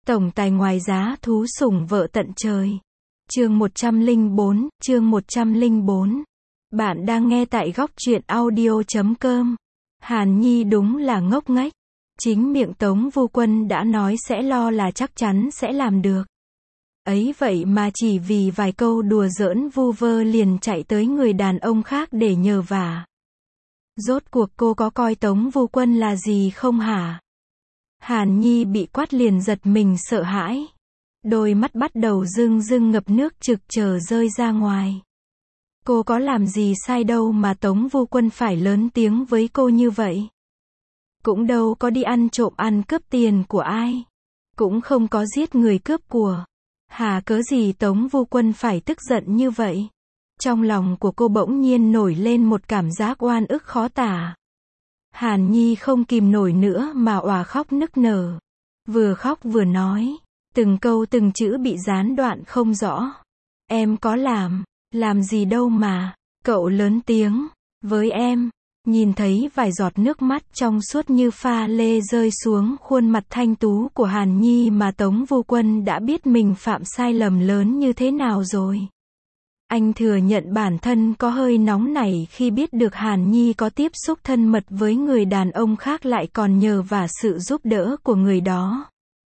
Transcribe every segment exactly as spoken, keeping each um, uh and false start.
Tổng tài ngoài giá thú sủng vợ tận trời. Chương một trăm lẻ bốn, chương một trăm lẻ bốn. Bạn đang nghe tại góc truyện audio chấm com. Hàn Nhi đúng là ngốc nghếch. Chính miệng Tống Vu Quân đã nói sẽ lo là chắc chắn sẽ làm được. Ấy vậy mà chỉ vì vài câu đùa giỡn vu vơ liền chạy tới người đàn ông khác để nhờ vả. Rốt cuộc cô có coi Tống Vu Quân là gì không hả? Hàn Nhi bị quát liền giật mình sợ hãi. Đôi mắt bắt đầu rưng rưng ngập nước trực chờ rơi ra ngoài. Cô có làm gì sai đâu mà Tống Vu Quân phải lớn tiếng với cô như vậy? Cũng đâu có đi ăn trộm ăn cướp tiền của ai. Cũng không có giết người cướp của. Hà cớ gì Tống Vu Quân phải tức giận như vậy? Trong lòng của cô bỗng nhiên nổi lên một cảm giác oan ức khó tả. Hàn Nhi không kìm nổi nữa mà òa khóc nức nở. Vừa khóc vừa nói. Từng câu từng chữ bị gián đoạn không rõ. Em có làm, làm gì đâu mà. Cậu lớn tiếng với em. Nhìn thấy vài giọt nước mắt trong suốt như pha lê rơi xuống khuôn mặt thanh tú của Hàn Nhi mà Tống Vu Quân đã biết mình phạm sai lầm lớn như thế nào rồi. Anh thừa nhận bản thân có hơi nóng nảy khi biết được Hàn Nhi có tiếp xúc thân mật với người đàn ông khác lại còn nhờ vả sự giúp đỡ của người đó.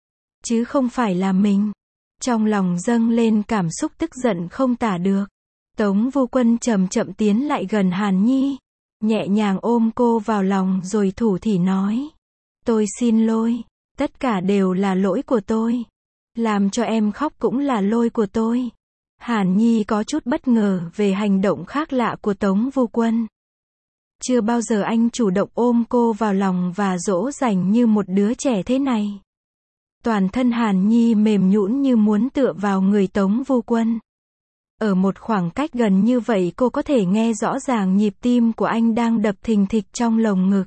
Chứ không phải là mình. Trong lòng dâng lên cảm xúc tức giận không tả được. Tống Vu Quân chậm chậm tiến lại gần Hàn Nhi. Nhẹ nhàng ôm cô vào lòng rồi thủ thỉ nói. Tôi xin lỗi. Tất cả đều là lỗi của tôi. Làm cho em khóc cũng là lỗi của tôi. Hàn Nhi có chút bất ngờ về hành động khác lạ của Tống Vu Quân. Chưa bao giờ anh chủ động ôm cô vào lòng và dỗ dành như một đứa trẻ thế này. Toàn thân Hàn Nhi mềm nhũn như muốn tựa vào người Tống Vu Quân. Ở một khoảng cách gần như vậy cô có thể nghe rõ ràng nhịp tim của anh đang đập thình thịch trong lồng ngực.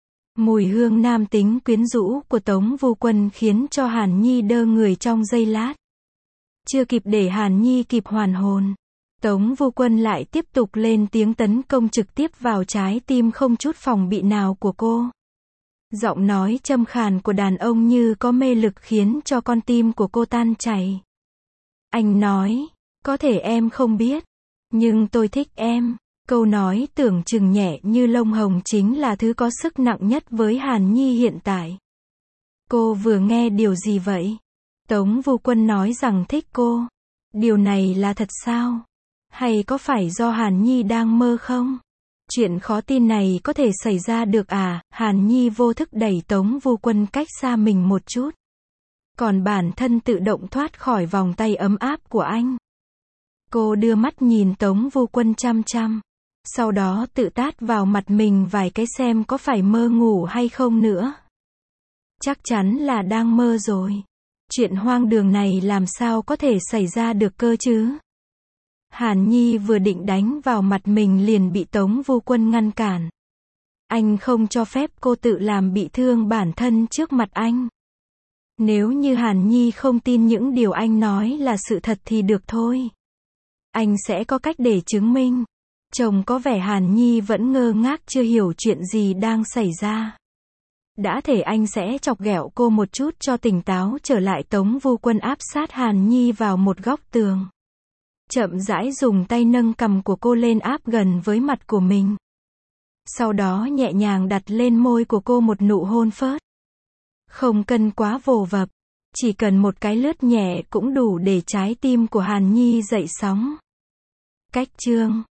Mùi hương nam tính quyến rũ của Tống Vu Quân khiến cho Hàn Nhi đơ người trong giây lát. Chưa kịp để Hàn Nhi kịp hoàn hồn. Tống Vu Quân lại tiếp tục lên tiếng tấn công trực tiếp vào trái tim không chút phòng bị nào của cô. Giọng nói châm khàn của đàn ông như có mê lực khiến cho con tim của cô tan chảy. Anh nói, có thể em không biết, nhưng tôi thích em. Câu nói tưởng chừng nhẹ như lông hồng chính là thứ có sức nặng nhất với Hàn Nhi hiện tại. Cô vừa nghe điều gì vậy? Tống Vu Quân nói rằng thích cô. Điều này là thật sao? Hay có phải do Hàn Nhi đang mơ không? Chuyện khó tin này có thể xảy ra được à? Hàn Nhi vô thức đẩy Tống Vu Quân cách xa mình một chút. Còn bản thân tự động thoát khỏi vòng tay ấm áp của anh. Cô đưa mắt nhìn Tống Vu Quân chăm chăm. Sau đó tự tát vào mặt mình vài cái xem có phải mơ ngủ hay không nữa. Chắc chắn là đang mơ rồi. Chuyện hoang đường này làm sao có thể xảy ra được cơ chứ? Hàn Nhi vừa định đánh vào mặt mình liền bị Tống Vu Quân ngăn cản. Anh không cho phép cô tự làm bị thương bản thân trước mặt anh. Nếu như Hàn Nhi không tin những điều anh nói là sự thật thì được thôi. Anh sẽ có cách để chứng minh. Trông có vẻ Hàn Nhi vẫn ngơ ngác chưa hiểu chuyện gì đang xảy ra. Đã thể anh sẽ chọc ghẹo cô một chút cho tỉnh táo trở lại. Tống Vu Quân áp sát Hàn Nhi vào một góc tường. Chậm rãi dùng tay nâng cằm của cô lên áp gần với mặt của mình. Sau đó nhẹ nhàng đặt lên môi của cô một nụ hôn phớt. Không cần quá vồ vập. Chỉ cần một cái lướt nhẹ cũng đủ để trái tim của Hàn Nhi dậy sóng. Cách chương